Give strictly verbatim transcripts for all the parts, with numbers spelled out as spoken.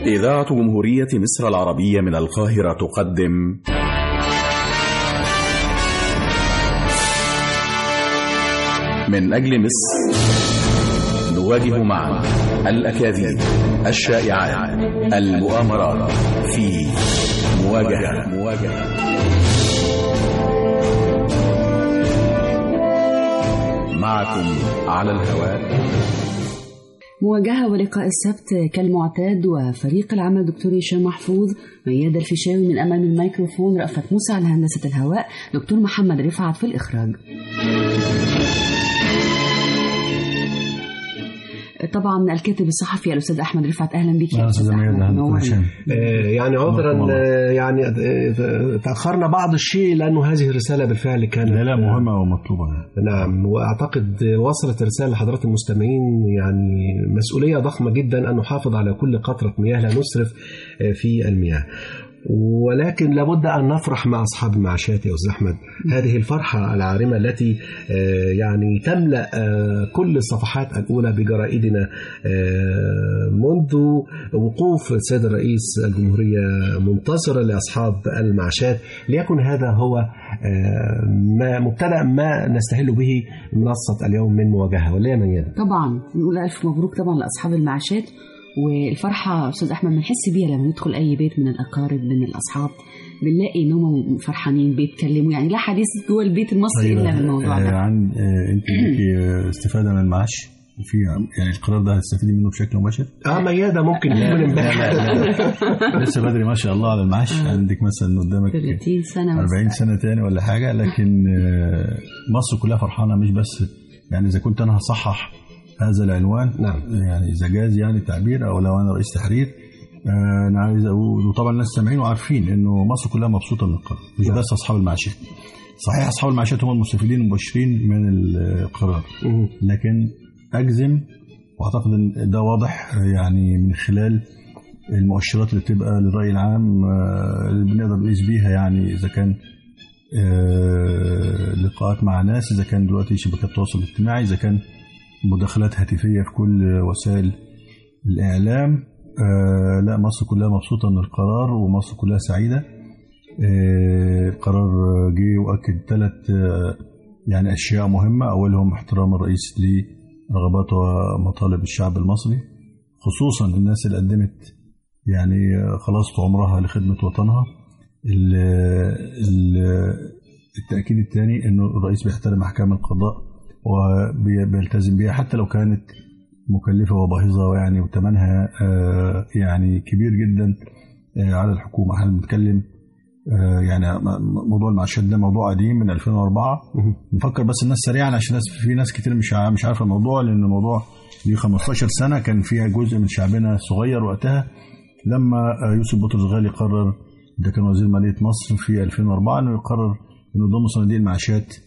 إذاعة جمهورية مصر العربية من القاهرة تقدم من أجل مصر، نواجه معا الأكاذيب، الشائعات، المؤامرات في مواجهة مواجهة معكم على الهواء. مواجهة ولقاء السبت كالمعتاد، وفريق العمل دكتور هشام محفوظ، ميادة الفيشاوي من أمام الميكروفون، رأفت موسى على هندسة الهواء، دكتور محمد رفعت في الإخراج. طبعا الكاتب الصحفي الأستاذ أحمد رفعت، أهلا بك يا أستاذ أحمد. يعني عذرا يعني تأخرنا بعض الشيء لأنه هذه الرسالة بالفعل كانت لا لا مهمة ومطلوبة. نعم، وأعتقد وصلت الرسالة لحضرات المستمعين. يعني مسؤولية ضخمة جدا أن نحافظ على كل قطرة مياه، لا نسرف في المياه، ولكن لابد أن نفرح مع أصحاب المعاشات يا أستاذ أحمد. هذه الفرحة العارمة التي يعني تملأ كل الصفحات الأولى بجرائدنا منذ وقوف السيد الرئيس الجمهورية منتصرا لأصحاب المعاشات، ليكن هذا هو ما مبتدأ ما نستهل به منصة اليوم من مواجهة، ولا يا ميادة؟ طبعا نقول ألف مبروك طبعا لأصحاب المعاشات. والفرحة أستاذ أحمد بنحس بيها لما ندخل أي بيت من الأقارب من الأصحاب، بنلاقي إنهم فرحانين بيتكلموا، يعني لا حديث جوه البيت المصري إلا من الموضوع ده. عن أنت ليكي استفادة من المعاش في يعني القرار ده هتستفيدي منه بشكل مباشر؟ اه ميادة ممكن يكون امبارح لسه بدري ما شاء الله على المعاش. آه. عندك مثلا قدامك ثلاثين سنة أربعين سنة تاني ولا حاجة، لكن مصر كلها فرحانة، مش بس يعني إذا كنت أنا هصحح هذا العنوان، نعم، يعني إذا جاز يعني التعبير، أو لو أنا رئيس تحرير، آه أنا عايز أقول، وطبعا الناس سامعين وعارفين إنه مصر كلها مبسوطة من القرار، مش بس أصحاب المعاشات. صحيح أصحاب المعاشات هم المستفيدين المباشرين من القرار، لكن أجزم وأعتقد إن ده واضح يعني من خلال المؤشرات اللي بتبقى للرأي العام اللي بنقدر نقيس بيها، يعني إذا كان آه لقاءات مع ناس، إذا كان دلوقتي شبكات التواصل الاجتماعي، إذا كان مداخلات هاتفية في كل وسائل الإعلام. آه لا، مصر كلها مبسوطة من القرار ومصر كلها سعيدة. آه القرار جه وأكد ثلاث آه يعني أشياء مهمة، أولهم احترام الرئيس لرغبات ومطالب الشعب المصري، خصوصا الناس اللي قدمت يعني خلاص عمرها لخدمة وطنها. التأكيد الثاني أنه الرئيس بيحترم أحكام القضاء وبيلتزم بيها حتى لو كانت مكلفة وباهظة، يعني وثمنها يعني كبير جدا على الحكومة. احنا بنتكلم يعني موضوع المعاشات ده موضوع قديم من ألفين وأربعة. نفكر بس الناس سريعا عشان ناس في ناس كتير مش مش عارفة الموضوع، لأن الموضوع ليه خمستاشر سنة، كان فيها جزء من شعبنا صغير وقتها لما يوسف بطرس غالي قرر، ده كان وزير مالية مصر في ألفين وأربعة، انه يقرر انه يضم صناديق المعاشات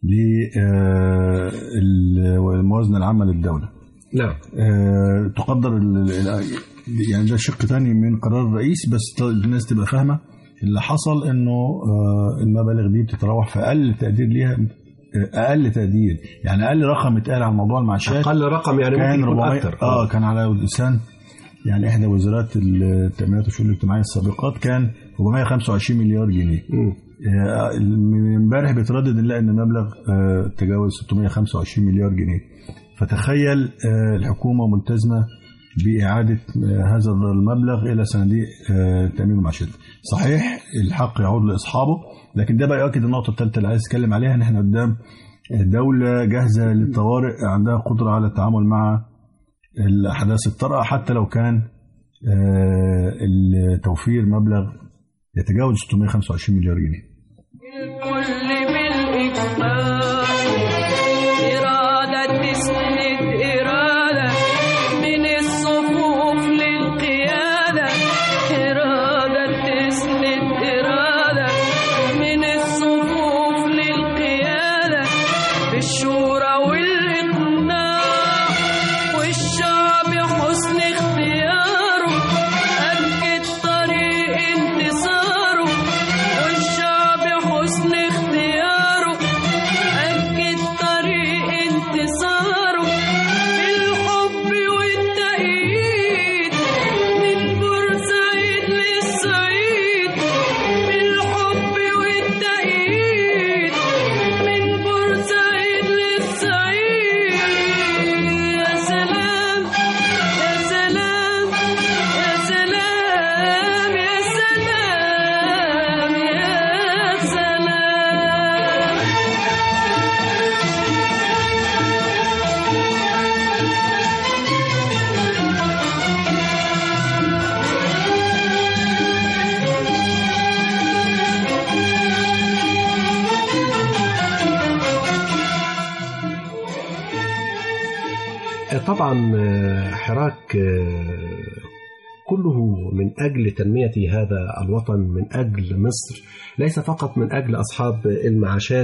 للموازنة العامة للدولة. نعم. تقدر يعني ده شق ثاني من قرار الرئيس، بس الناس تبقى فاهمة اللي حصل، انه المبالغ دي بتتراوح في اقل تقدير ليها، اقل تقدير يعني اقل رقم اتقال على موضوع المعاشات، اقل رقم يعني ممكن يكون اكتر. اه كان على لسان يعني احدى وزارات التنمية والشؤون الاجتماعية السابقات كان أربعمائة وخمسة وعشرين مليار جنيه. م. من امبارح بيتردد نلاقي ان المبلغ تجاوز ستمائة وخمسة وعشرين مليار جنيه. فتخيل الحكومة ملتزمة بإعادة هذا المبلغ إلى صناديق تأمين المعاشات. صحيح الحق يعود لأصحابه، لكن ده بقى يؤكد النقطة الثالثة اللي عايز أتكلم عليها، إن إحنا قدام دولة جاهزة للطوارئ، عندها قدرة على التعامل مع الأحداث الطارئة، حتى لو كان التوفير مبلغ يتجاوز ستمائة وخمسة وعشرين مليار جنيه. انتصاره والشعب حسن اختياره. طبعا حراك كله من أجل تنمية هذا الوطن، من أجل مصر، ليس فقط من أجل أصحاب المعاشات،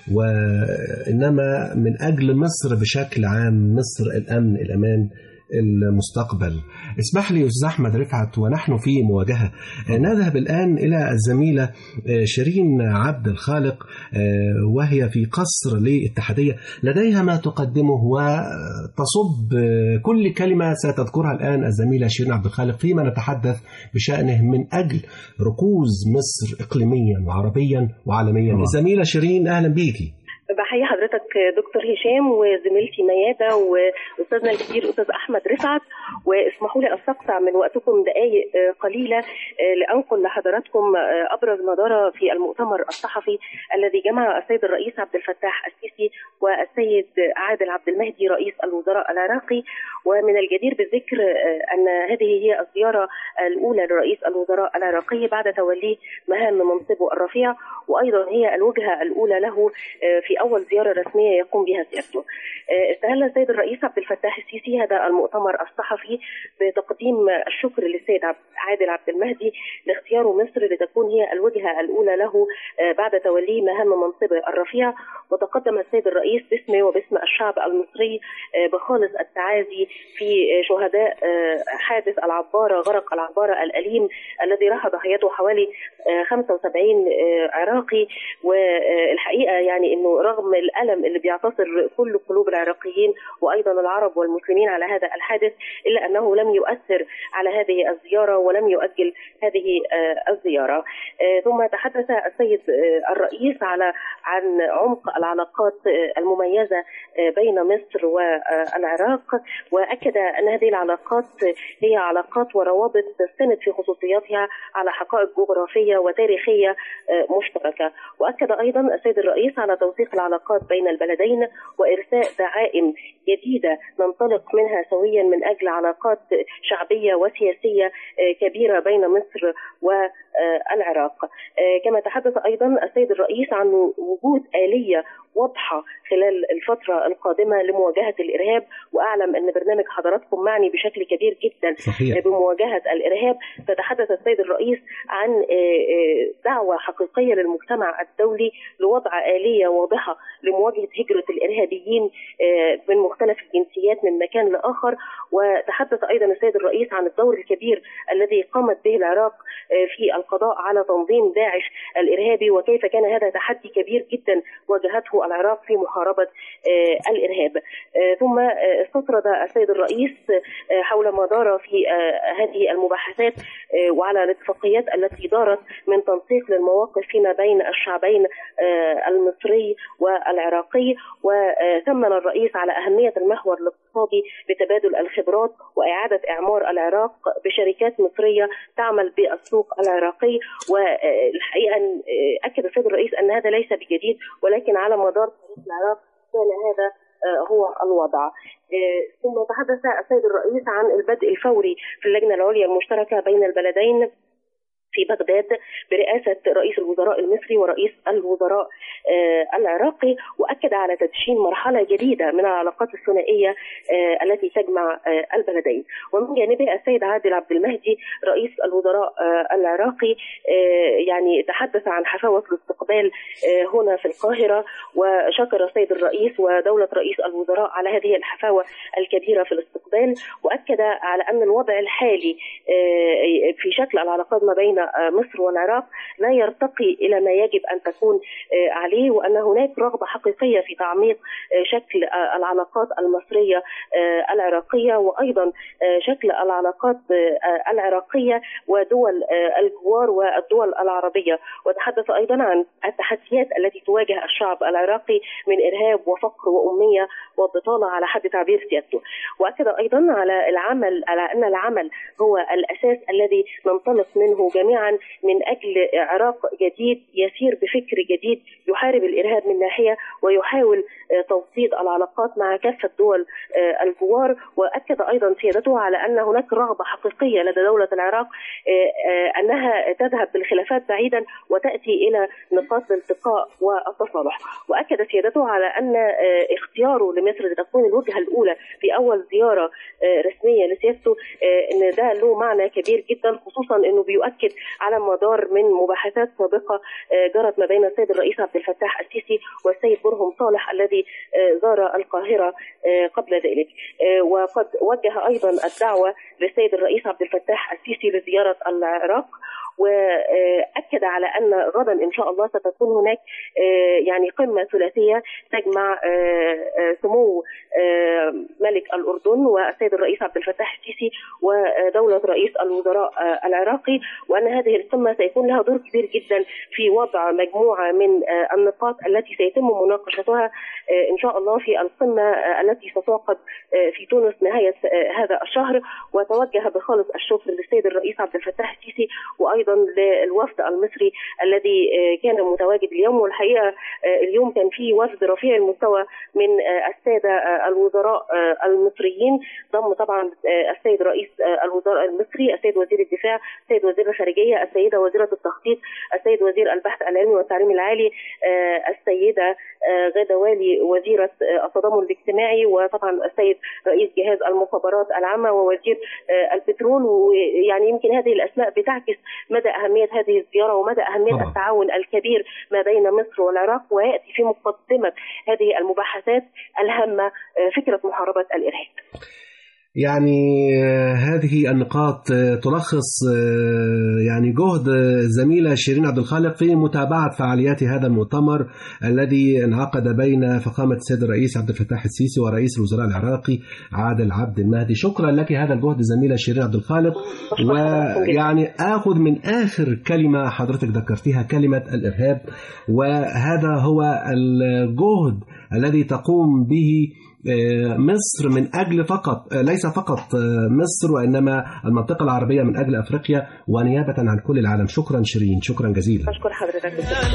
وإنما من أجل مصر بشكل عام، مصر الأمن الأمان المستقبل. اسمح لي أستاذ أحمد رفعت ونحن في مواجهة نذهب الآن إلى الزميلة شيرين عبد الخالق، وهي في قصر للاتحادية، لديها ما تقدمه وتصب كل كلمة ستذكرها الآن الزميلة شيرين عبد الخالق فيما نتحدث بشأنه من أجل ركوز مصر إقليميا وعربيا وعالميا. الزميلة شيرين أهلا بيكي. بحيي حضرتك دكتور هشام وزميلتي ميادة وأستاذنا الكبير أستاذ أحمد رفعت، واسمحوا لي أستقطع من وقتكم دقائق قليلة لأنقل لحضراتكم أبرز ما دار في المؤتمر الصحفي الذي جمع السيد الرئيس عبد الفتاح السيسي والسيد عادل عبد المهدي رئيس الوزراء العراقي. ومن الجدير بالذكر أن هذه هي الزيارة الأولى لرئيس الوزراء العراقي بعد توليه مهام منصبه الرفيع، وأيضا هي الوجهة الأولى له في أول زيارة رسمية يقوم بها سيادته. استهل السيد الرئيس عبد الفتاح السيسي هذا المؤتمر الصحفي بتقديم الشكر للسيد عادل عبد المهدي لاختياره مصر لتكون هي الوجهة الأولى له بعد توليه مهام منصبه الرفيع. وتقدم السيد الرئيس باسمه وباسم الشعب المصري بخالص التعازي في شهداء حادث العبارة، غرق العبارة الأليم الذي راح ضحيته حوالي خمسة وسبعين عراقي. والحقيقة يعني أنه رغم الألم اللي بيعتصر كل قلوب العراقيين وأيضا العرب والمسلمين على هذا الحادث، إلا أنه لم يؤثر على هذه الزيارة ولم يؤجل هذه الزيارة. ثم تحدث السيد الرئيس على عن عمق العلاقات المميزة بين مصر والعراق، وأكد أن هذه العلاقات هي علاقات وروابط تستند في خصوصياتها على حقائق جغرافية وتاريخية مشتركة. وأكد أيضا السيد الرئيس على توثيق العلاقات بين البلدين وإرساء دعائم جديدة ننطلق منها سويا من أجل علاقات شعبية وسياسية كبيرة بين مصر والعراق. كما تحدث أيضا السيد الرئيس عن وجود آلية واضحة خلال الفترة القادمة لمواجهة الإرهاب، وأعلم أن برنامج حضراتكم معني بشكل كبير جدا صحيح. بمواجهة الإرهاب. فتحدث السيد الرئيس عن دعوة حقيقية للمجتمع الدولي لوضع آلية واضحة لمواجهة هجرة الإرهابيين من مختلف الجنسيات من مكان لآخر. وتحدث أيضا السيد الرئيس عن الدور الكبير الذي قامت به العراق في القضاء على تنظيم داعش الإرهابي، وكيف كان هذا تحدي كبير جدا واجهته العراق في محاربة الإرهاب. ثم استطرد السيد الرئيس حول ما دار في هذه المباحثات وعلى الاتفاقيات التي دارت من تنسيق للمواقف فيما بين الشعبين المصري والعراقي. وثمن الرئيس على أهمية المحور الاقتصادي بتبادل الخبرات وإعادة إعمار العراق بشركات مصرية تعمل بالسوق العراقي. والحقيقة أكد السيد الرئيس أن هذا ليس بجديد، ولكن على مدار تاريخ العراق كان هذا هو الوضع. ثم تحدث السيد الرئيس عن البدء الفوري في اللجنة العليا المشتركة بين البلدين في بغداد برئاسة رئيس الوزراء المصري ورئيس الوزراء آه العراقي، وأكد على تدشين مرحلة جديدة من العلاقات الثنائية آه التي تجمع آه البلدين. ومن جانبه السيد عادل عبد المهدي رئيس الوزراء آه العراقي آه يعني تحدث عن حفاوة الاستقبال آه هنا في القاهرة، وشكر السيد الرئيس ودولة رئيس الوزراء على هذه الحفاوة الكبيرة في الاستقبال، وأكد على أن الوضع الحالي آه في شكل العلاقات ما بين مصر والعراق لا يرتقي إلى ما يجب أن تكون عليه، وأن هناك رغبة حقيقية في تعميق شكل العلاقات المصرية العراقية، وأيضا شكل العلاقات العراقية ودول الجوار والدول العربية. وتحدث أيضا عن التحديات التي تواجه الشعب العراقي من إرهاب وفقر وأمية وبطالة على حد تعبير سيادته. وأكد أيضا على العمل على أن العمل هو الأساس الذي ننطلق منه جميعا جميعا من أجل عراق جديد يسير بفكر جديد يحارب الإرهاب من ناحية ويحاول توطيد العلاقات مع كافة دول الجوار. وأكد أيضا سيادته على أن هناك رغبة حقيقية لدى دولة العراق أنها تذهب بالخلافات بعيدا وتأتي إلى نقاط الالتقاء والتصالح. وأكد سيادته على أن اختياره لمصر لتكون الوجهة الأولى في أول زيارة رسمية لسيادته أن ده له معنى كبير جدا، خصوصا أنه بيؤكد على مدار من مباحثات سابقة جرت ما بين السيد الرئيس عبد الفتاح السيسي والسيد برهم صالح الذي زار القاهرة قبل ذلك. وقد وجه أيضا الدعوة للسيد الرئيس عبد الفتاح السيسي لزيارة العراق، وأكد على أن غدا إن شاء الله ستكون هناك يعني قمة ثلاثية تجمع سمو ملك الأردن والسيد الرئيس عبد الفتاح السيسي ودولة رئيس الوزراء العراقي، وأن هذه القمة سيكون لها دور كبير جدا في وضع مجموعة من النقاط التي سيتم مناقشتها إن شاء الله في القمة التي ستعقد في تونس نهاية هذا الشهر. وتوجه بخالص الشكر للسيد الرئيس عبد الفتاح السيسي وأيضا للوفد المصري الذي كان متواجد اليوم. والحقيقة اليوم كان في وفد رفيع المستوى من السادة الوزراء المصريين، ضم طبعا السيد رئيس الوزراء المصري، السيد وزير الدفاع، السيد وزير الخارجية، السيدة وزيرة التخطيط، السيد وزير البحث العلمي والتعليم العالي، السيدة غادة والي وزيرة التضامن الاجتماعي، وطبعا السيد رئيس جهاز المخابرات العامة ووزير البترول. ويعني يمكن هذه الأسماء بتعكس مدى أهمية هذه الزيارة ومدى أهمية طبعا. التعاون الكبير ما بين مصر والعراق. ويأتي في مقدمة هذه المباحثات الهامة فكرة محاربة الإرهاب. يعني هذه النقاط تلخص يعني جهد الزميلة شيرين عبد الخالق في متابعة فعاليات هذا المؤتمر الذي انعقد بين فخامة السيد الرئيس عبد الفتاح السيسي ورئيس الوزراء العراقي عادل عبد المهدي. شكرا لك هذا الجهد الزميلة شيرين عبد الخالق. ويعني آخذ من آخر كلمة حضرتك ذكرتها كلمة الإرهاب، وهذا هو الجهد الذي تقوم به مصر من أجل فقط ليس فقط مصر وإنما المنطقة العربية من أجل أفريقيا ونيابة عن كل العالم. شكرا شيرين، شكرا جزيلا. أشكر حضرتك.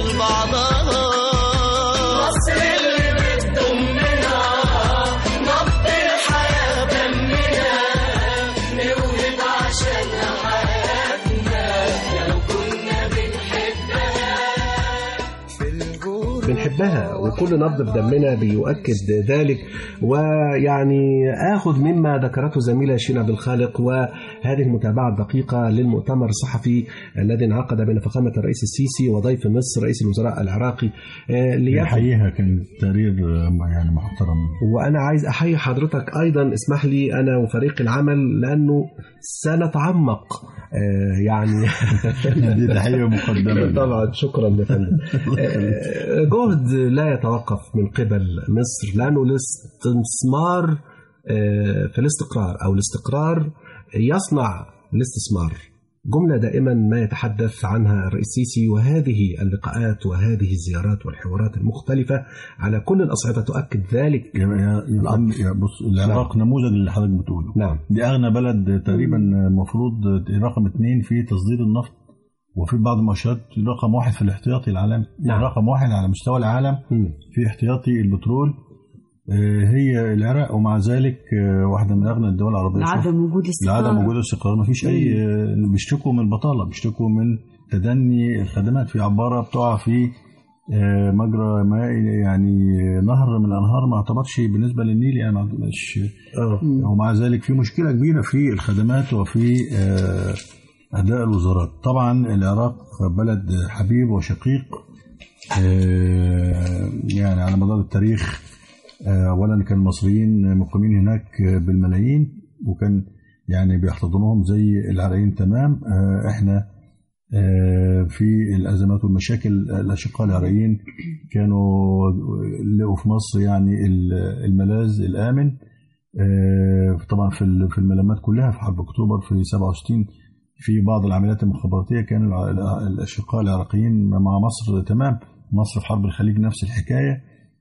مصر اللي بتضمنا نبض الحياة دمنا نولد عشانها حياتنا لو كنا بنحبها بنحبها وكل نبض بدمنا بيؤكد ذلك. ويعني آخذ مما ذكرته زميلة شيرين عبد الخالق وهذه المتابعة الدقيقة للمؤتمر الصحفي الذي انعقد بين فخامة الرئيس السيسي وضيف مصر رئيس الوزراء العراقي. ليحييها كان تقرير يعني محترم. وأنا عايز أحيي حضرتك أيضا، اسمح لي أنا وفريق العمل لأنه سنتعمق يعني دي تحية مقدمة طبعا. شكرا يا فندم. جهد لا يتوقف من قبل مصر، لأنه الاستثمار في الاستقرار أو الاستقرار يصنع الاستثمار، جملة دائما ما يتحدث عنها الرئيس السيسي. وهذه اللقاءات وهذه الزيارات والحوارات المختلفة على كل الأصعدة تؤكد ذلك. يا يا بص العراق نعم. نموذج اللي حضرتك بتقوله. نعم. دي أغنى بلد تقريبا، المفروض رقم اثنين في تصدير النفط، وفي بعض المؤشرات رقم واحد في الاحتياطي العالمي. نعم. رقم واحد على مستوى العالم م. في احتياطي البترول هي العراق، ومع ذلك واحدة من أغنى الدول العربية. لعدم وجود الاستقرار. لعدم وجود الاستقرار، ما فيش أي، بيشتكوا من البطالة، بيشتكوا من تدني الخدمات. في عبارة بتقع في مجرى مائي يعني نهر من الأنهار ما اعتبرش بالنسبة للنيل يعني مش، ومع ذلك في مشكلة كبيرة في الخدمات وفي أداء الوزارات. طبعا العراق بلد حبيب وشقيق يعني على مدار التاريخ. أولا كان المصريين مقيمين هناك بالملايين وكان يعني بيحتضنوهم زي العراقيين تمام. احنا في الأزمات والمشاكل الأشقاء العراقيين كانوا لقوا في مصر يعني الملاذ الآمن. طبعا في الملمات كلها في حرب أكتوبر في سبعة وستين في بعض العمليات المخابراتية كان الأشقاء العراقيين مع مصر تمام. مصر في حرب الخليج نفس الحكاية،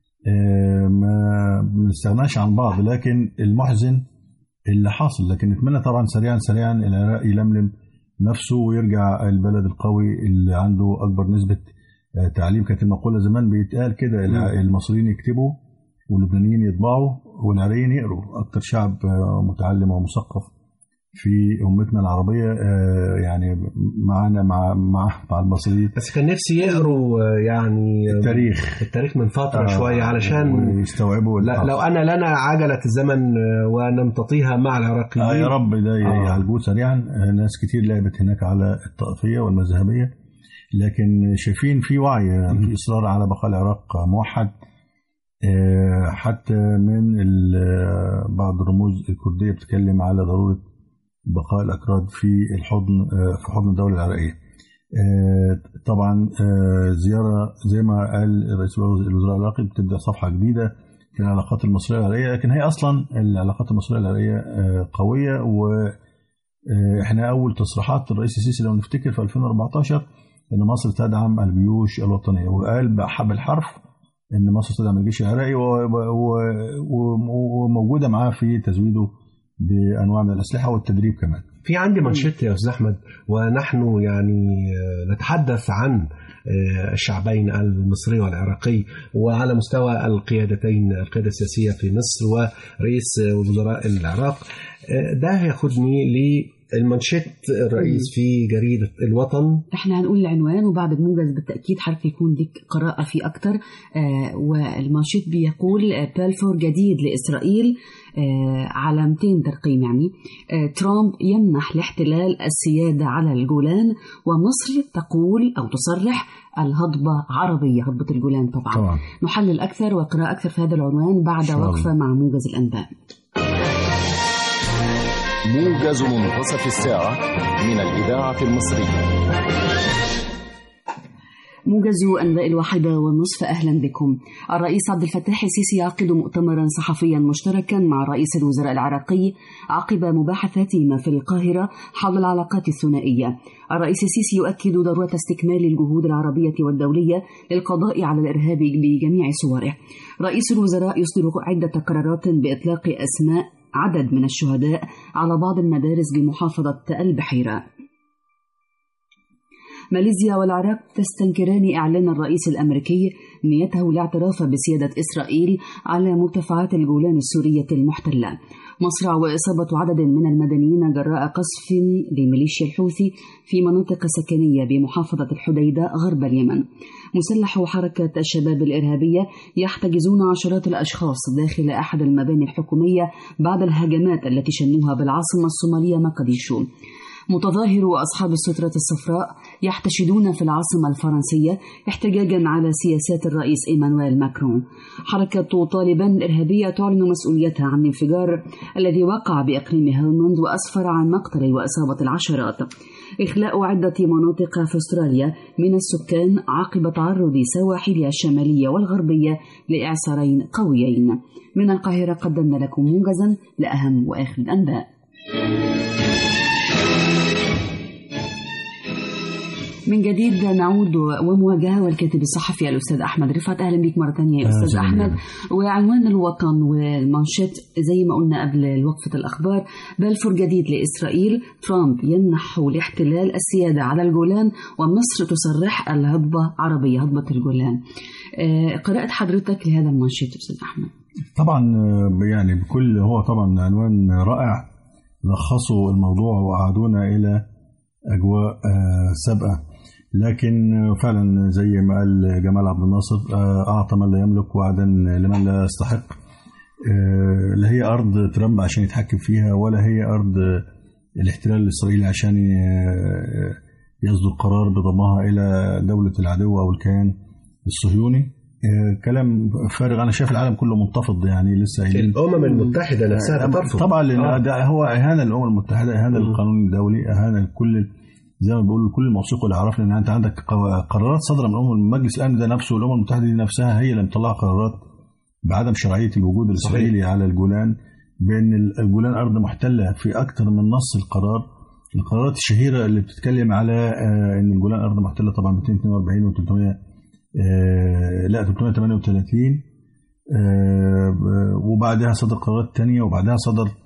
ما بنستغناش عن بعض. لكن المحزن اللي حاصل، لكن نتمنى طبعا سريعا سريعا العراق يلملم نفسه ويرجع البلد القوي اللي عنده أكبر نسبة تعليم. كانت المقولة زمان بيتقال كده، المصريين يكتبوا واللبنانيين يطبعوا والعراقيين يقروا. أكتر شعب متعلم ومثقف في أمتنا العربية يعني معنا مع مع مع المصريين. بس كان نفسي يقروا يعني التاريخ التاريخ من فترة آه شوية علشان يستوعبوا. لا لو أنا لنا عجلة الزمن ونمتطيها مع العراقيين. آه يا رب ده يعالجوه سريعا. ناس كتير لعبت هناك على الطائفية والمذهبية، لكن شايفين في وعي، في إصرار على بقاء العراق موحد. حتى من بعض الرموز الكردية بتتكلم على ضرورة بقاء الأكراد في الحضن في حضن الدولة العراقية. طبعا زيارة زي ما قال رئيس الوزراء العراقي بتبدأ صفحة جديدة في العلاقات المصرية العراقية، لكن هي أصلا العلاقات المصرية العراقية قوية. وإحنا أول تصريحات الرئيس السيسي لو نفتكر في ألفين وأربعتاشر إن مصر تدعم الجيوش الوطنية، وقال بالحرف إن مصر تدعم الجيش العراقي وموجودة معاه في تزويده بأنواع من الأسلحة والتدريب كمان. في عندي منشط يا أستاذ أحمد، ونحن يعني نتحدث عن الشعبين المصري والعراقي وعلى مستوى القيادتين، القيادة السياسية في مصر ورئيس وزراء العراق. ده ياخدني للمنشط الرئيس في جريدة الوطن. احنا هنقول العنوان وبعد الموجز بالتأكيد حرف يكون لك قراءة فيه أكتر. آه والمنشط بيقول بلفور جديد لإسرائيل، آه علامتين ترقيم يعني. آه ترامب يمنح الاحتلال السيادة على الجولان، ومصر تقول أو تصرح الهضبة عربية، هضبة الجولان طبعا. طبعا. نحلل أكثر وقراءة أكثر في هذا العنوان بعد وقفة مع موجز الأنباء. موجز منتصف الساعة من الإذاعة المصرية. موجز أنباء الواحدة والنصف، أهلا بكم. الرئيس عبد الفتاح السيسي يعقد مؤتمرا صحفيا مشتركا مع رئيس الوزراء العراقي عقب مباحثاتهما في القاهرة حول العلاقات الثنائية. الرئيس السيسي يؤكد ضرورة استكمال الجهود العربية والدولية للقضاء على الإرهاب بجميع صوره. رئيس الوزراء يصدر عدة قرارات بإطلاق أسماء عدد من الشهداء على بعض المدارس بمحافظة البحيرة. ماليزيا والعراق تستنكران إعلان الرئيس الأمريكي نيته الاعتراف بسيادة إسرائيل على مرتفعات الجولان السورية المحتلة. مصرع وإصابة عدد من المدنيين جراء قصف لميليشيا الحوثي في مناطق سكنية بمحافظة الحديدة غرب اليمن. مسلح حركة الشباب الإرهابية يحتجزون عشرات الأشخاص داخل أحد المباني الحكومية بعد الهجمات التي شنوها بالعاصمة الصومالية مقديشو. متظاهر وأصحاب السترة الصفراء يحتشدون في العاصمة الفرنسية احتجاجا على سياسات الرئيس إيمانويل ماكرون. حركة طالبان الإرهابية تعلن مسؤوليتها عن الانفجار الذي وقع بإقليم هيلمند وأسفر عن مقتل وإصابة العشرات. إخلاء عدة مناطق في أستراليا من السكان عقب تعرض سواحلها الشمالية والغربية لإعصارين قويين. من القاهرة قدمنا لكم موجزا لأهم وآخر الأنباء. من جديد نعود ومواجهة والكاتب الصحفي الأستاذ أحمد رفعت. أهلا بك مرة ثانية يا أستاذ أحمد. وعنوان الوطن والمانشيت زي ما قلنا قبل وقفة الأخبار، بلفور جديد لإسرائيل، ترامب يمنح الاحتلال السيادة على الجولان، ومصر تصرح الهضبة عربية، هضبة الجولان. قراءة حضرتك لهذا المانشيت أستاذ أحمد. طبعا يعني بكل هو طبعا عنوان رائع، لخصوا الموضوع وأعادونا إلى أجواء سابقة، لكن فعلا زي ما قال جمال عبد الناصر، أعطى من لا يملك وعدا لمن لا يستحق. لا هي أرض ترامب عشان يتحكم فيها، ولا هي أرض الاحتلال الإسرائيلي عشان يصدر قرار بضمها إلى دولة العدو أو الكيان الصهيوني. كلام فارغ. أنا شايف العالم كله منتفض، يعني لسه الأمم المتحدة نفسها ترفض طبعا، لأن ده هو إهانة للأمم المتحدة، إهانة للقانون الدولي، إهانة لكل زي ما بيقولوا كل الموثوق واللي عرفنا. إن أنت عندك قرارات صادرة من الأمم، المجلس الأمن ده نفسه، الأمم المتحدة دي نفسها هي اللي مطلعة قرارات بعدم شرعية الوجود الإسرائيلي على الجولان، بأن الجولان أرض محتلة في أكثر من نص القرار. القرارات الشهيرة اللي بتتكلم على أن الجولان أرض محتلة طبعا مئتين واثنين وأربعين و ثلاثمائة آه لا ثلاثمائة وثمانية وثلاثين، آه وبعدها صدر قرارات تانية، وبعدها صدر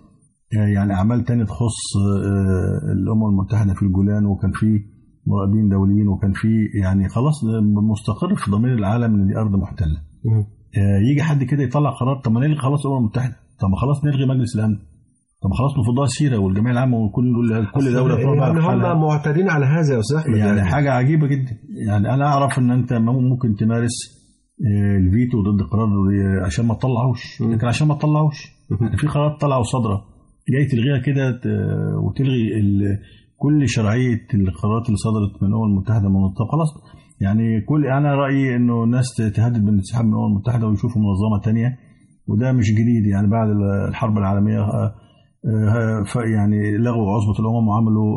يعني أعمال تانية تخص الأمم المتحدة في الجولان، وكان في مراقبين دوليين، وكان في يعني خلاص مستقر في ضمير العالم إن دي أرض محتلة. يجي حد كده يطلع قرار، طب ما نلغي خلاص الأمم المتحدة، طب ما خلاص نلغي مجلس الأمن، طب ما خلاص نفضها سيرة والجمعية العامة وكل كل دولة تروح يعني هم معتادين على هذا يا أستاذ أحمد. يعني, يعني حاجة عجيبة جدا. يعني أنا أعرف إن أنت ممكن تمارس الفيتو ضد قرار عشان ما تطلعوش، لكن عشان ما تطلعوش يعني في قرارات طلعوا صادرة جاي تلغيها كده وتلغي كل شرعية القرارات اللي صدرت من الأمم المتحدة من طب خلاص. يعني كل أنا رأيي إنه الناس تهدد بالانسحاب من الأمم المتحدة ويشوفوا منظمة تانية، وده مش جديد. يعني بعد الحرب العالمية يعني لغوا عصبة الأمم وعملوا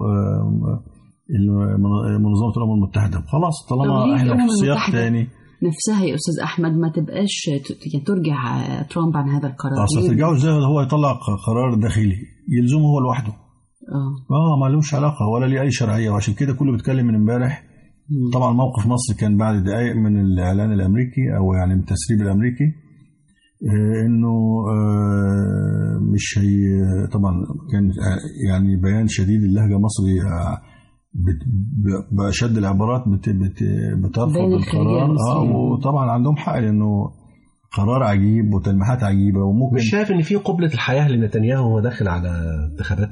منظمة الأمم المتحدة. خلاص طالما احنا في سياق تاني نفسها يا أستاذ أحمد ما تبقاش يعني ترجع ترامب عن هذا القرار. أصلا ترجعوا إزاي؟ هو يطلع قرار داخلي يلزمه هو لوحده. اه اه ما لهوش علاقة ولا ليه أي شرعية. وعشان كده كله بيتكلم من امبارح. طبعا موقف مصر كان بعد دقائق من الإعلان الأمريكي أو يعني من التسريب الأمريكي آه إنه آه مش هي. طبعا كان يعني بيان شديد اللهجة مصري آه بأشد العبارات بت بت بترفض القرار. اه وطبعا عندهم حق لأنه قرار عجيب وتلميحات عجيبة. وممكن مش شايف إن في قبلة الحياة لنتنياهو وهو داخل على انتخابات؟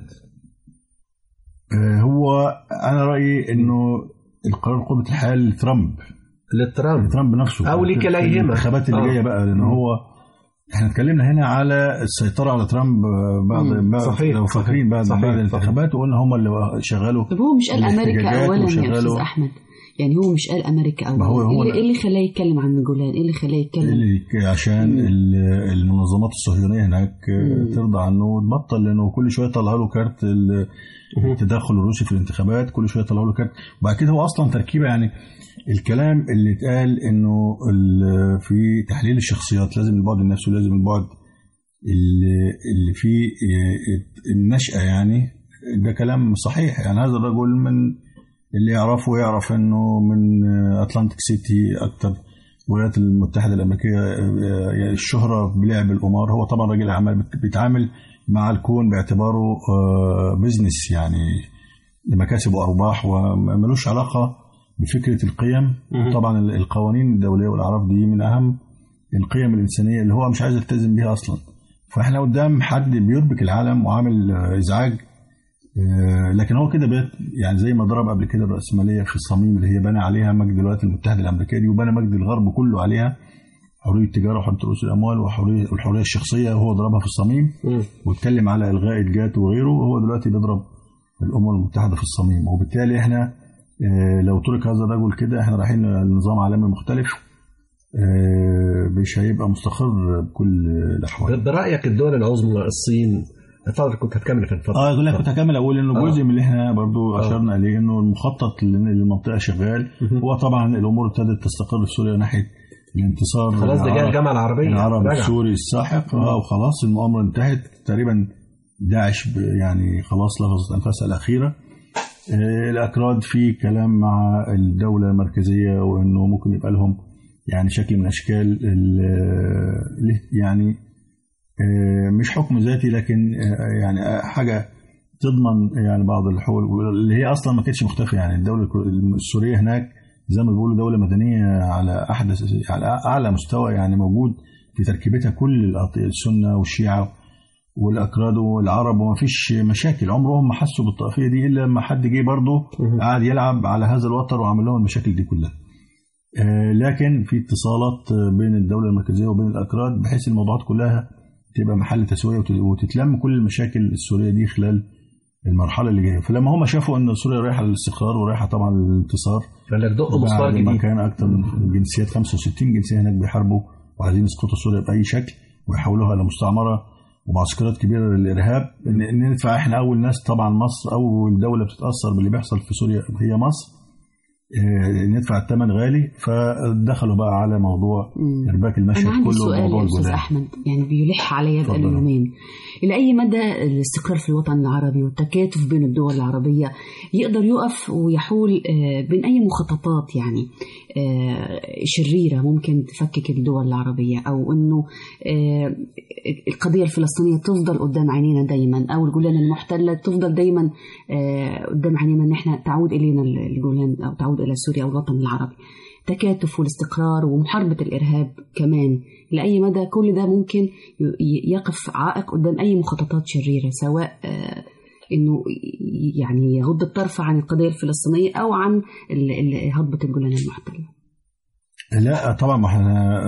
آه هو أنا رأيي إنه القرار قبلة الحياة لترامب لترامب لترامب نفسه أو لكليهما الانتخابات اللي آه. جاية بقى. لأنه هو احنا اتكلمنا هنا على السيطرة على ترامب بعد صحيح. لو فاكرين بعد صحيح. بعد الانتخابات وقلنا هم اللي شغالوا. طب هو مش قال أمريكا أولا يا أستاذ أحمد؟ يعني هو مش قال أمريكا أولا. هو هو إيه اللي خلاه يتكلم عن الجولان؟ إيه اللي خلاه يتكلم؟ اللي عشان مم. المنظمات الصهيونية هناك مم. ترضى عنه وتبطل. لأنه كل شوية طلعوا له كارت التدخل الروسي في الانتخابات، كل شوية طلعوا له كارت. وبعد كده هو أصلا تركيبة. يعني الكلام اللي اتقال إنه في تحليل الشخصيات لازم البعد النفسي ولازم البعد اللي فيه النشأة، يعني ده كلام صحيح. يعني هذا الرجل من اللي يعرفه يعرف انه من أتلانتيك سيتي، اكتر الولايات المتحدة الامريكية الشهرة بلعب القمار. هو طبعا راجل اعمال بيتعامل مع الكون باعتباره بيزنس، يعني لمكاسب وارباح وملوش علاقة بفكرة القيم. طبعا القوانين الدولية والاعراف دي من اهم القيم الانسانية اللي هو مش عايز يلتزم بيها اصلا. فاحنا قدام حد بيربك العالم وعامل ازعاج. لكن هو كده بيت يعني زي ما ضرب قبل كده الرأسمالية في الصميم اللي هي بنى عليها مجد الولايات المتحدة الأمريكية دي، وبنى مجد الغرب كله عليها، حرية التجارة وحرية رؤوس الأموال وحرية والحرية الشخصية. وهو ضربها في الصميم واتكلم على إلغاء الجات وغيره، وهو دلوقتي بيضرب الأمم المتحدة في الصميم. وبالتالي احنا لو ترك هذا الرجل كده احنا رايحين لنظام عالمي مختلف مش هيبقى مستقر بكل الأحوال. برأيك الدول العظمى الصين اتفضل كنت هتكمل في الفترة. اه اقول لك كنت هكمل اقول انه جزء آه. من اللي احنا برضو اشرنا اليه انه المخطط للمنطقه شغال. هو طبعا الامور ابتدت تستقر في سوريا ناحيه الانتصار خلاص. ده جاء الجامعه العربيه العرب السوري الساحق اه وخلاص المؤامره انتهت تقريبا. داعش يعني خلاص لغزت انفاسها الاخيره. آه الاكراد في كلام مع الدوله المركزيه وانه ممكن يبقى لهم يعني شكل من اشكال يعني مش حكم ذاتي لكن يعني حاجة تضمن يعني بعض الحقوق اللي هي أصلا ما كانتش مختفية. يعني الدولة السورية هناك زي ما بيقولوا دولة مدنية على أحدث على أعلى مستوى، يعني موجود في تركيبتها كل السنة والشيعة والأكراد والعرب وما فيش مشاكل. عمرهم ما حسوا بالطائفية دي إلا لما حد جه برضه قاعد يلعب على هذا الوتر وعمل لهم المشاكل دي كلها. لكن في اتصالات بين الدولة المركزية وبين الأكراد بحيث الموضوعات كلها تبقى محل تسوية وتتلم كل المشاكل السورية دي خلال المرحلة اللي جاية. فلما هم شافوا أن سوريا رايحة للاستقرار ورايحة طبعا للانتصار فلك دقوا مصدر جديد. كان أكثر من جنسيات خمسة وستين جنسية هناك بيحاربوا وعايزين يسقطوا سوريا بأي شكل ويحولوها إلى مستعمرة ومعسكرات كبيرة للإرهاب. إن ندفع إحنا أول ناس طبعا مصر أول دولة بتتأثر باللي بيحصل في سوريا هي مصر. ندفع الثمن غالي، فدخلوا بقى على موضوع ارباك المشهد كله. أنا عندي سؤال يا أستاذ أحمد، يعني بيلح عليا بقى اليومين، إلى أي مدى الاستقرار في الوطن العربي والتكاتف بين الدول العربية يقدر يقف ويحول بين أي مخططات يعني شريرة ممكن تفكك الدول العربية، أو أنه القضية الفلسطينية تفضل قدام عينينا دايما، أو الجولان المحتلة تفضل دايما قدام عينينا أن احنا تعود إلينا الجولان أو تعود إلى سوريا أو الوطن العربي. تكاتف والاستقرار ومحاربة الإرهاب كمان، لأي مدى كل ده ممكن يقف عائق قدام أي مخططات شريرة، سواء إنه يعني يغض الطرف عن القضية الفلسطينية أو عن هضبة الجولان المحتلة؟ لا طبعا، ما احنا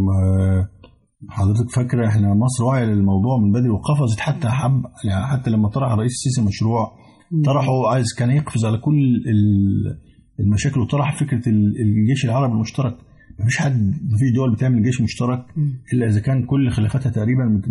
حضرتك فاكرة احنا مصر واعية للموضوع من بدري وقفزت، حتى حب يعني حتى لما طرح الرئيس السيسي مشروع طرحه عايز كان يقفز على كل المشاكل، وطرح فكرة الجيش العربي المشترك. مفيش حد في دول بتعمل جيش مشترك إلا إذا كان كل خلافاتها تقريبا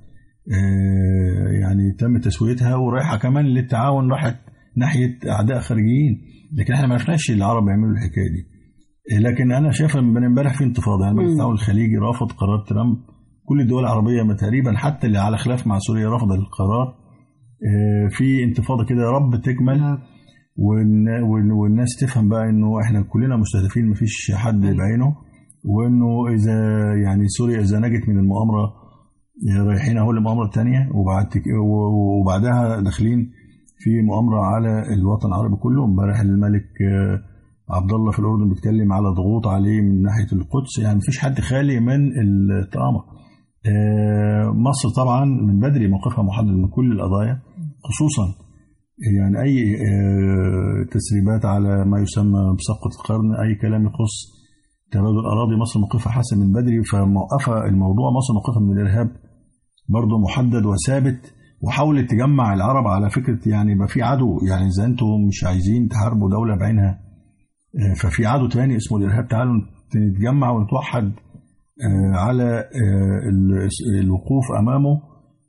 يعني تم تسويتها ورايحة كمان للتعاون، راحت ناحية أعداء خارجيين. لكن احنا ما عرفناش العرب يعملوا الحكاية دي. لكن أنا شايف من امبارح في انتفاضة، يعني مجلس التعاون الخليجي رافض قرار ترامب، كل الدول العربية تقريبا حتى اللي على خلاف مع سوريا رفض القرار. في انتفاضة كده يا رب تكمل والناس تفهم بقى انه احنا كلنا مستهدفين، مفيش حد بعينه، وانه اذا يعني سوريا اذا نجت من المؤامرة رايحين اهو للمؤامرة الثانية، وبعد وبعدها داخلين في مؤامرة على الوطن العربي كله. امبارح الملك عبد الله في الاردن بيتكلم على ضغوط عليه من ناحية القدس، يعني مفيش حد خالي من التآمر. مصر طبعا من بدري موقفها محدد من كل القضايا، خصوصا يعني أي تسريبات على ما يسمى بصفقة القرن، أي كلام يخص تبادل الأراضي، مصر موقفها حسن من بدري. فموقفة الموضوع مصر موقفها من الإرهاب برضه محدد وثابت، وحاولت تجمع العرب على فكرة يعني يبقى في عدو، يعني إذا أنتم مش عايزين تحاربوا دولة بعينها ففي عدو تاني اسمه الإرهاب، تعالوا نتجمع ونتوحد على الوقوف أمامه.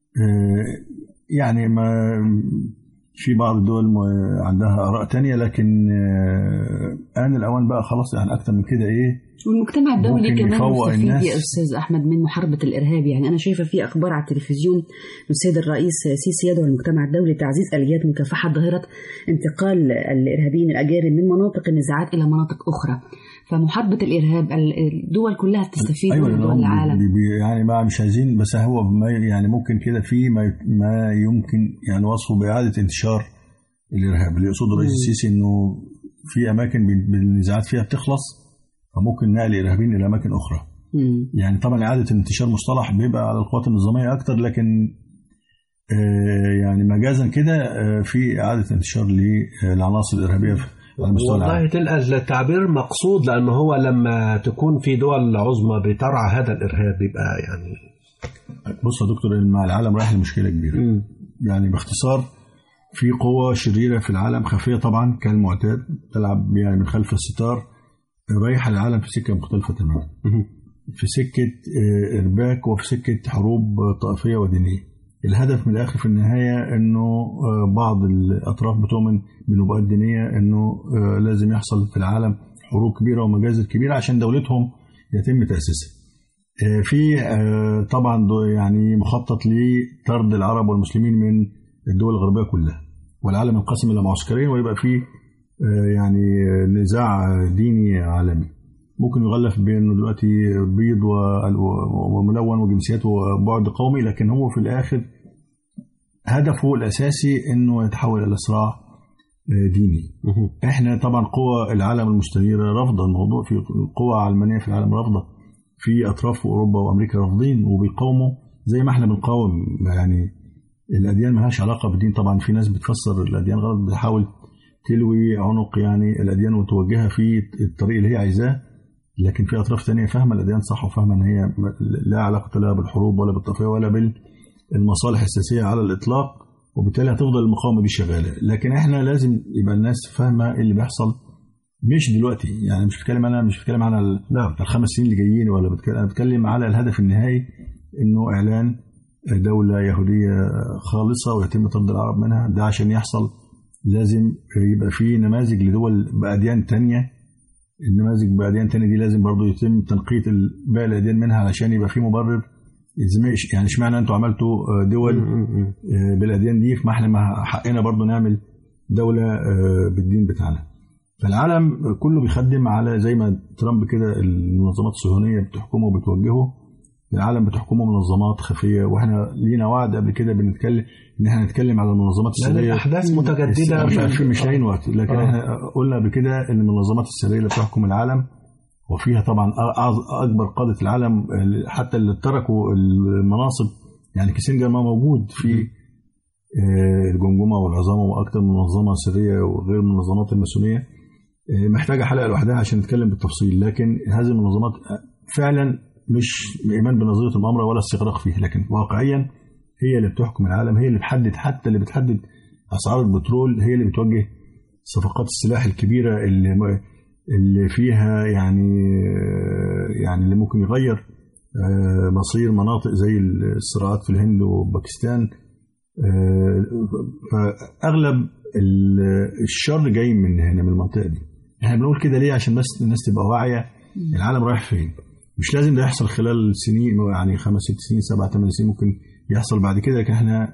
يعني ما في بعض الدول عندها آراء تانية، لكن آن الأوان بقى خلاص، يعني أكتر من كده إيه. والمجتمع الدولي كمان مستفيد يا أستاذ أحمد من محاربة الإرهاب. يعني أنا شايفة في أخبار على التلفزيون السيد الرئيس سيسي يدعو المجتمع الدولي تعزيز آليات مكافحة ظاهرة انتقال الإرهابيين الأجانب من مناطق النزاعات إلى مناطق أخرى. فمحاربة الإرهاب الدول كلها تستفيد أيوة من دول العالم. يعني ما مش عايزين، بس هو يعني ممكن كده في ما, ما يمكن يعني وصفه بإعادة انتشار الإرهاب. اللي يقصده الرئيس السيسي إنه في أماكن بالنزاعات فيها بتخلص، فممكن نقل الإرهابيين إلى أماكن أخرى. مم. يعني طبعا إعادة الانتشار مصطلح بيبقى على القوات النظامية أكتر، لكن آه يعني مجازا كده آه في إعادة انتشار للعناصر الإرهابية والله تلقى التعبير مقصود، لأنه هو لما تكون في دول عظمى بترعى هذا الإرهاب بيبقى يعني. بص يا دكتور، مع العالم رايح لمشكلة كبيرة. م. يعني باختصار في قوة شريرة في العالم خفية طبعا كالمعتاد تلعب يعني من خلف الستار، رايحة العالم في سكة مختلفة تماما، في سكة إرباك وفي سكة حروب طائفية ودينية. الهدف من الآخر في النهاية أنه بعض الأطراف بتؤمن بالنبوءات الدينية أنه لازم يحصل في العالم حروب كبيرة ومجازر كبيرة عشان دولتهم يتم تأسيسها. في طبعا يعني مخطط لطرد العرب والمسلمين من الدول الغربية كلها، والعالم ينقسم إلى معسكرين ويبقى فيه يعني نزاع ديني عالمي ممكن يغلف بينه دلوقتي بيض وملون وجنسيات وبعد قومي، لكن هو في الآخر هدفه الأساسي أنه يتحول إلى صراع ديني. إحنا طبعا قوى العالم المستنيرة رافضة الموضوع، في قوى علمانية في العالم رافضة، في أطراف أوروبا وأمريكا رافضين وبيقاوموا زي ما إحنا بنقاوم. يعني الأديان ما هاش علاقة بالدين، طبعا في ناس بتفسر الأديان غلط، بتحاول تلوي عنق يعني الأديان وتوجهها في الطريق اللي هي عايزاه، لكن في أطراف تانية فاهمة الأديان صح وفاهمة أن هي لا علاقة لها بالحروب ولا بالطائفية ولا بالمصالح السياسية على الإطلاق، وبالتالي هتفضل المقاومة دي شغالة. لكن إحنا لازم يبقى الناس فاهمة اللي بيحصل مش دلوقتي، يعني مش بتكلم أنا مش بتكلم عن نعم. الخمس سنين اللي جايين، ولا بتكلم أنا بتكلم على الهدف النهائي، إنه إعلان دولة يهودية خالصة ويتم طرد العرب منها. ده عشان يحصل لازم يبقى في نماذج لدول بأديان تانية. النماذج بأديان تانية دي لازم برضو يتم تنقية باقي الأديان منها علشان يبقى في مبرر. يعني اشمعنى انتوا عملتوا دول بالأديان دي، فما احنا ما حقنا برضو نعمل دولة بالدين بتاعنا. فالعالم كله بيخدم على زي ما ترامب كده المنظمات الصهيونية بتحكمه وبتوجهه، العالم بتحكمه منظمات خفية. واحنا لينا وعد قبل كده بنتكلم ان احنا نتكلم على المنظمات السرية، يعني احداث متجددة مش عارفين مش لاقيين وقت، لكن آه. احنا قلنا قبل كده ان المنظمات السرية اللي بتحكم العالم وفيها طبعا اكبر قادة العالم حتى اللي تركوا المناصب، يعني كيسنجر ما موجود في الجمجمة والعظامة واكثر من منظمة سرية وغير المنظمات الماسونية، محتاجة حلقة لوحدها عشان نتكلم بالتفصيل. لكن هذه المنظمات فعلا مش إيمان بنظرية المؤامرة ولا استغراق فيه، لكن واقعيا هي اللي بتحكم العالم، هي اللي بتحدد، حتى اللي بتحدد أسعار البترول، هي اللي بتوجه صفقات السلاح الكبيرة اللي اللي فيها يعني يعني اللي ممكن يغير مصير مناطق زي الصراعات في الهند وباكستان. فأغلب الشر جاي من هنا من المنطقة دي. احنا بنقول كده ليه؟ عشان بس الناس تبقى واعية العالم رايح فين. مش لازم ده يحصل خلال سنين، يعني خمس ست سنين سبع ثمان سنين، ممكن يحصل بعد كده، لكن احنا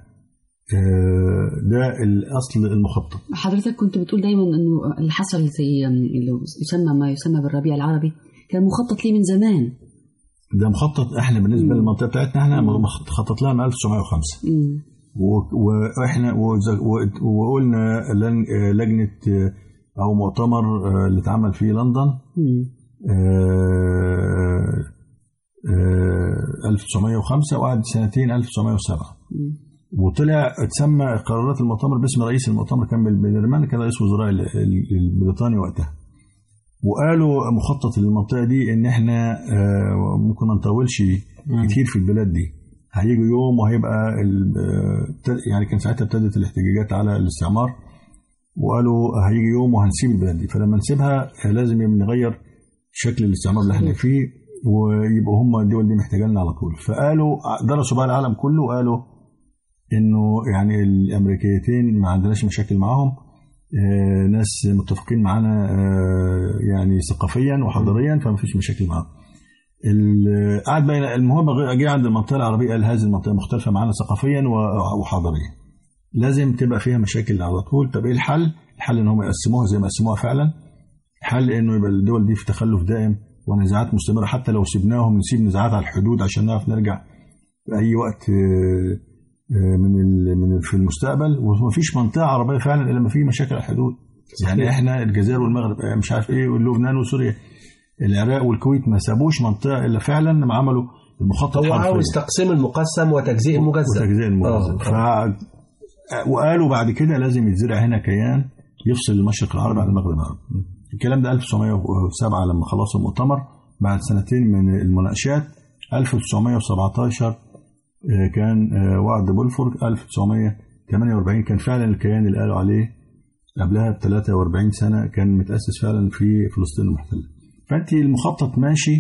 ده الأصل المخطط. حضرتك كنت بتقول دايما انه اللي حصل زي اللي يسمى ما يسمى بالربيع العربي كان مخطط ليه من زمان. ده مخطط احنا بالنسبة مم. للمنطقة بتاعتنا احنا مخطط لها من ألف وتسعمائة وخمسة، واحنا وقلنا لجنة او مؤتمر اللي اتعمل في لندن ألف وتسعمائة وخمسة وقعد سنتين ألف وتسعمائة وسبعة، وطلع اتسمى قرارات المؤتمر باسم رئيس المؤتمر كان بالبرلمان، كان رئيس وزراء البريطاني وقتها. وقالوا مخطط للمنطقة دي ان احنا ممكن ما نطولش كتير في البلاد دي، هيجي يوم وهيبقى يعني كان ساعتها ابتدت الاحتجاجات على الاستعمار، وقالوا هيجي يوم وهنسيب البلاد دي، فلما نسيبها لازم نغير شكل الاستعمار اللي احنا فيه، ويبقوا هم الدول دي محتاجة لنا على طول. فقالوا درسوا بقى العالم كله وقالوا انه يعني الامريكيتين ما عندناش مشاكل معاهم، آه ناس متفقين معانا آه يعني ثقافيا وحضاريا، فما فيش مشاكل معاهم. قعد بقى المهم جه عند المنطقه العربيه قال هذه المنطقه مختلفه معانا ثقافيا وحضاريا، لازم تبقى فيها مشاكل على طول. طب ايه الحل؟ الحل ان هم يقسموها زي ما قسموها فعلا. الحل انه يبقى الدول دي في تخلف دائم ونزاعات مستمره، حتى لو سيبناهم نسيب نزاعات على الحدود عشان نعرف نرجع في اي وقت من من في المستقبل. ومفيش منطقه عربيه فعلا الا لما في مشاكل على الحدود. يعني احنا الجزائر والمغرب مش عارف ايه ولبنان وسوريا العراق والكويت ما سابوش منطقه الا فعلا لما عملوا المخطط. هو عاوز تقسيم المقسم وتجزيء المجزأ. وتجزيء المجزأ. ف... وقالوا بعد كده لازم يتزرع هنا كيان يفصل المشرق العربي عن المغرب العربي. الكلام ده ألف وتسعمائة وسبعة لما خلصوا المؤتمر بعد سنتين من المناقشات. ألف وتسعمائة وسبعة عشر كان وعد بولفور. ألف وتسعمائة وثمانية وأربعين كان فعلا الكيان اللي قالوا عليه قبلها ب ثلاثة وأربعين سنة كان متأسس فعلا في فلسطين المحتلة. فأنت المخطط ماشي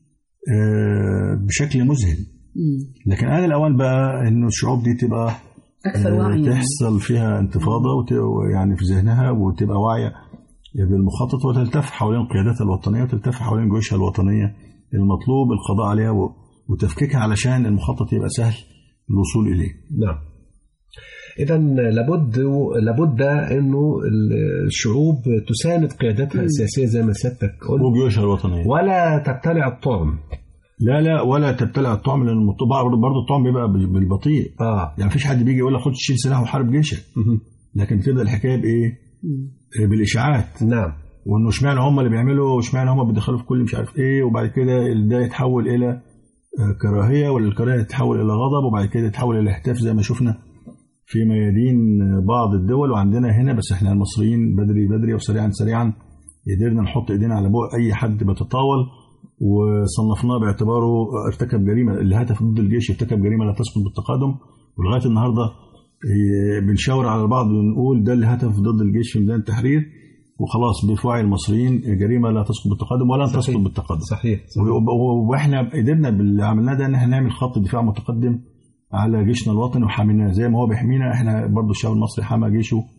بشكل مذهل، لكن آن الأوان بقى إنه الشعوب دي تبقى أكثر وعي، تحصل فيها انتفاضة يعني في ذهنها وتبقى واعية بالمخطط وتلتف حوالين قياداتها الوطنية وتلتف حوالين جيوشها الوطنية المطلوب القضاء عليها وتفكيكها علشان المخطط يبقى سهل الوصول إليه. نعم. إذا لابد لابد إنه الشعوب تساند قيادتها السياسية زي ما سيادتك قلت وجيوشها الوطنية، ولا تبتلع الطعم. لا لا ولا تبتلع الطعم، لأن برضه الطعم بيبقى بالبطيء. آه. يعني مفيش حد بيجي يقول لك خد تشيل سلاح وحارب جيشك، لكن بتبدأ الحكاية بإيه؟ بالإشاعات. نعم. وإنه اشمعنى هم اللي بيعملوا واشمعنى هم بيدخلوا في كل مش عارف إيه، وبعد كده ده يتحول إلى كراهية، ولا الكراهية تتحول إلى غضب، وبعد كده تتحول إلى اهتاف زي ما شفنا في ميادين بعض الدول وعندنا هنا. بس احنا المصريين بدري بدري وسريعا سريعا قدرنا نحط ايدينا على بوق اي حد بيتطاول وصنفناه باعتباره ارتكب جريمه. اللي هتف ضد الجيش ارتكب جريمه لا تسقط بالتقادم، ولغايه النهارده بنشاور على بعض ونقول ده اللي هتف ضد الجيش في ميدان التحرير، وخلاص بفوعي المصريين جريمه لا تسقط بالتقادم ولا تسقط بالتقادم. صحيح, صحيح. واحنا قدرنا باللي عملناه ده ان احنا نعمل خط دفاع متقدم على جيشنا الوطني وحميناه زي ما هو بيحمينا. احنا برضو الشعب المصري حمى جيشه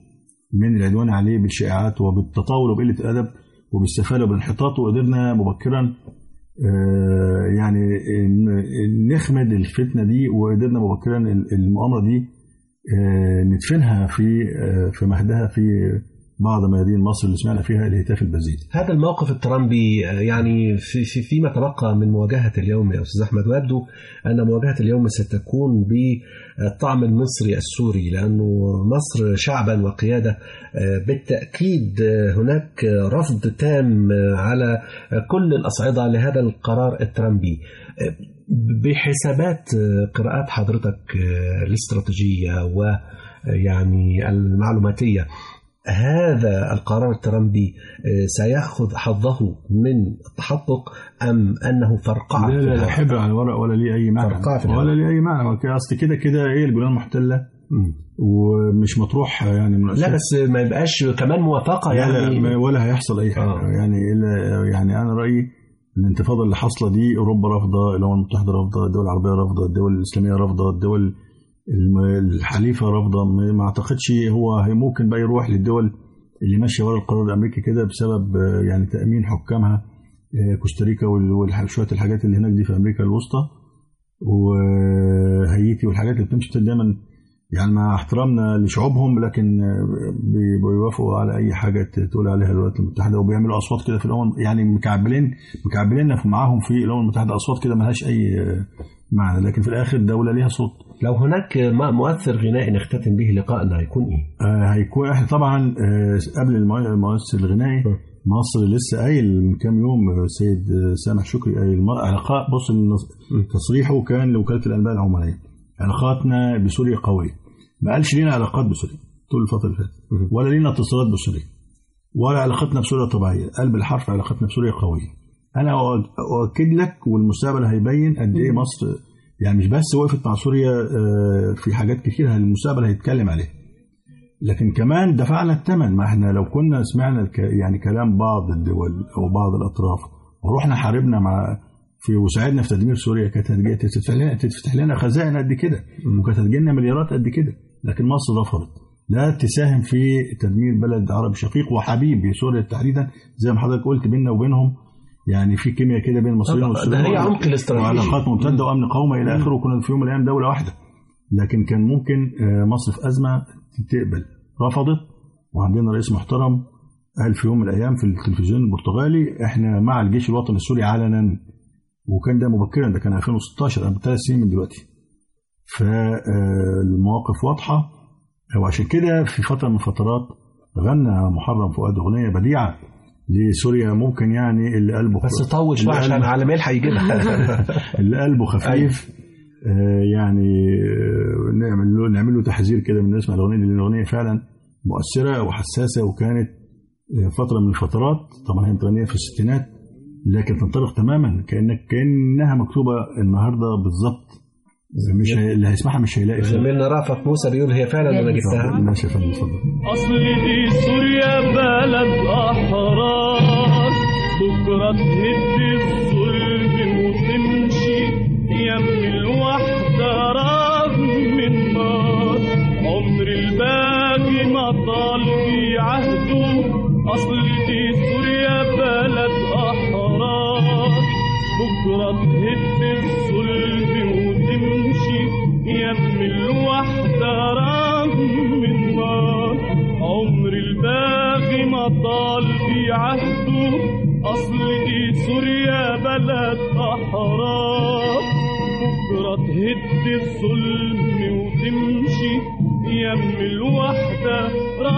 من العدوان عليه بالشائعات وبالتطاول وبقلة الأدب وبالسفالة وبالانحطاط، وقدرنا مبكرا يعني نخمد الفتنة دي، وقدرنا مبكرا المؤامرة دي ندفنها في في مهدها في بعض ميادين مصر اللي سمعنا فيها الهتاف البذيء. هذا الموقف الترامبي يعني في في فيما تبقى من مواجهة اليوم يا أستاذ أحمد، ويبدو أن مواجهة اليوم ستكون بالطعم المصري السوري، لأنه مصر شعبا وقيادة بالتأكيد هناك رفض تام على كل الأصعدة لهذا القرار الترامبي. بحسابات قراءات حضرتك الاستراتيجية ويعني المعلوماتية، هذا القرار الترامبي سيأخذ حظه من التحقق أم أنه فرقعة؟ لا لا لا حبر على الورق ولا ليه أي معنى، ولا ليه أي معنى. أصل كده كده إيه الجولان محتلة ومش مطروح يعني من لا بس ما يبقاش كمان موافقة يعني لا ولا هيحصل أي حاجة. آه. يعني يعني أنا رأيي الانتفاضة اللي حاصلة دي أوروبا رافضة، الأمم المتحدة رافضة، الدول العربية رافضة، الدول الإسلامية رافضة، الدول الحليفة رافضة. ما أعتقدش هو ممكن بقى يروح للدول اللي ماشية ورا القرار الأمريكي كده بسبب يعني تأمين حكامها كوستاريكا وشوية الحاجات اللي هناك دي في أمريكا الوسطى وهايتي والحاجات اللي بتمشي دايما يعني مع احترامنا لشعوبهم، لكن بيوافقوا على أي حاجة تقول عليها الولايات المتحدة وبيعملوا أصوات كده في الأمم، يعني مكعبلين مكعبلين معاهم في الأمم المتحدة أصوات كده ملهاش أي معنى، لكن في الآخر دولة ليها صوت. لو هناك مؤثر غنائي نختتم به لقائنا هيكون إيه؟ آه هيكون إحنا طبعا آه قبل المؤثر الغنائي مصر لسه قايل من كام يوم السيد سامح شكري قايل علاقات، بص تصريحه كان لوكالة الأنباء العمانية علاقاتنا بسوريا قوية، ما قالش لينا علاقات بسوريا طول الفترة اللي فاتت ولا لينا اتصالات بسوريا ولا علاقتنا بسوريا طبيعية، قلب الحرف علاقاتنا بسوريا قوية. أنا أؤكد لك والمستقبل هيبين قد إيه مصر يعني مش بس وقفت مع سوريا في حاجات كتير المستقبل هيتكلم عليها، لكن كمان دفعنا الثمن. ما احنا لو كنا سمعنا يعني كلام بعض الدول أو بعض الأطراف ورحنا حاربنا مع في وساعدنا في تدمير سوريا، كانت هتفتح لنا تفتح لنا خزائن قد كده وكانت هتجي لنا مليارات قد كده، لكن مصر رفضت لا تساهم في تدمير بلد عربي شقيق وحبيب سوريا تحديدا، زي ما حضرتك قلت بيننا وبينهم يعني في كيمياء كده بين المصريين والسوريين، ده هي عمق الاستراتيجية وعلاقات ممتده وامن قومي الى اخره، وكنا في يوم من الايام دوله واحده، لكن كان ممكن مصر في ازمه تقبل، رفضت. وعندنا رئيس محترم قال في يوم من الايام في التلفزيون البرتغالي احنا مع الجيش الوطني السوري علنا، وكان ده مبكرا، ده كان ألفين وستاشر قبل ثلاث سنين من دلوقتي. فالمواقف واضحه، وعشان كده في فتره من الفترات غنى محرم فؤاد اغنيه بديعه لسوريا، ممكن يعني اللي قلبه بس طول شويه عشان على ما يلحق يجيبها اللي قلبه خفيف آه يعني آه نعمل له نعمل له تحذير كده من نسمع الاغنيه دي، لان الاغنيه فعلا مؤثره وحساسه، وكانت فتره من الفترات طبعا هي متغنيه في الستينات لكن تنطبق تماما كانك كانها مكتوبه النهارده بالظبط، مش هي... اللي هيسمعها مش هيلاقي. زميلنا رافق موسى بيقول هي فعلا انا جبتها. ماشي يا فندم اتفضل. اصل دي سوريا بلد احرار، بكره تهد الظلم وتمشي يم الوحده رغم النار، عمر الباقي ما طال في عهده. اصل دي سوريا بلد احرار، بكره تهد الظلم وتمشي يم الوحده رغم النار، عمر الباقي ما طال في عهده. اصل دي سوريا بلد احرار، بكره تهد الظلم وتمشي يم الوحده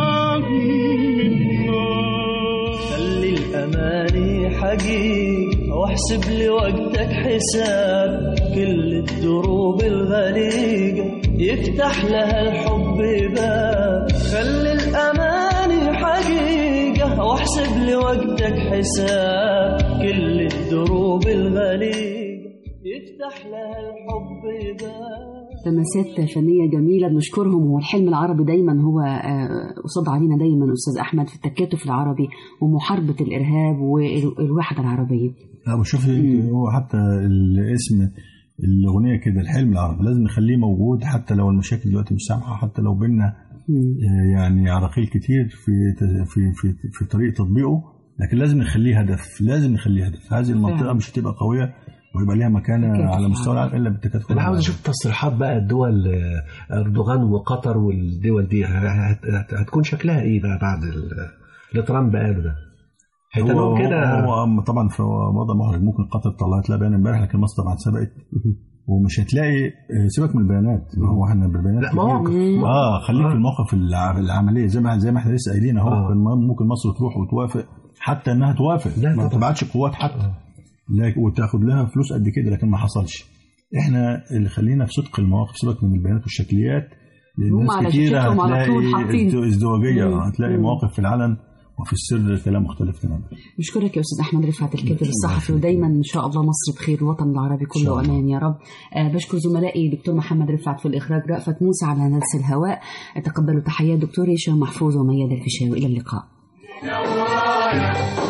رغم النار. خلي الاماني حقيقة واحسب لي وقتك حساب، كل الدروب الغريقة يفتح لها الحب باب. خلي الأماني حقيقة واحسب لي وقتك حساب، كل الدروب الغريقة يفتح لها الحب باب. لمسات فنية جميلة بنشكرهم، والحلم العربي دايما هو قصاد علينا دايما أستاذ أحمد في التكاتف العربي ومحاربة الإرهاب والوحدة العربية. لا شوف هو حتى الاسم الأغنية كده الحلم العربي لازم نخليه موجود، حتى لو المشاكل دلوقتي مش سامحة، حتى لو بينا يعني عراقيل كتير في في في في طريق تطبيقه، لكن لازم نخليه هدف، لازم نخليه هدف. هذه المنطقه مش هتبقى قويه ويبقى ليها مكانه على مستوى العالم الا بالتكاتف. انا عاوز اشوف تصريحات بقى الدول اردوغان وقطر والدول دي هتكون شكلها ايه بقى بعد اللي ترامب قاله ده؟ هو كده هو طبعا في وضع محرج. ممكن قطر طلعت لها بيان امبارح لكن مصر طبعا سبقت ومش هتلاقي. سيبك من البيانات، هو احنا بالبيانات لا مواقف اه خليك في الموقف العمليه زي ما زي ما احنا لسه قايلين اهو. آه. ممكن مصر تروح وتوافق، حتى انها توافق ما تبعتش قوات حتى وتاخد لها فلوس قد كده، لكن ما حصلش. احنا اللي خلينا في صدق المواقف، سيبك من البيانات والشكليات، لان ناس كتير هتلاقي ازدواجيه، هتلاقي مواقف في العلن وفي السر كلام مختلف تماما. بشكرك يا استاذ احمد رفعت الكاتب الصحفي، ودايما ان شاء الله مصر بخير والوطن العربي كله امان يا رب. أه بشكر زملائي دكتور محمد رفعت في الاخراج، رأفت موسى على نفس الهواء. تقبلوا تحيات دكتور هشام محفوظ وميادة الفيشاوي. الى اللقاء.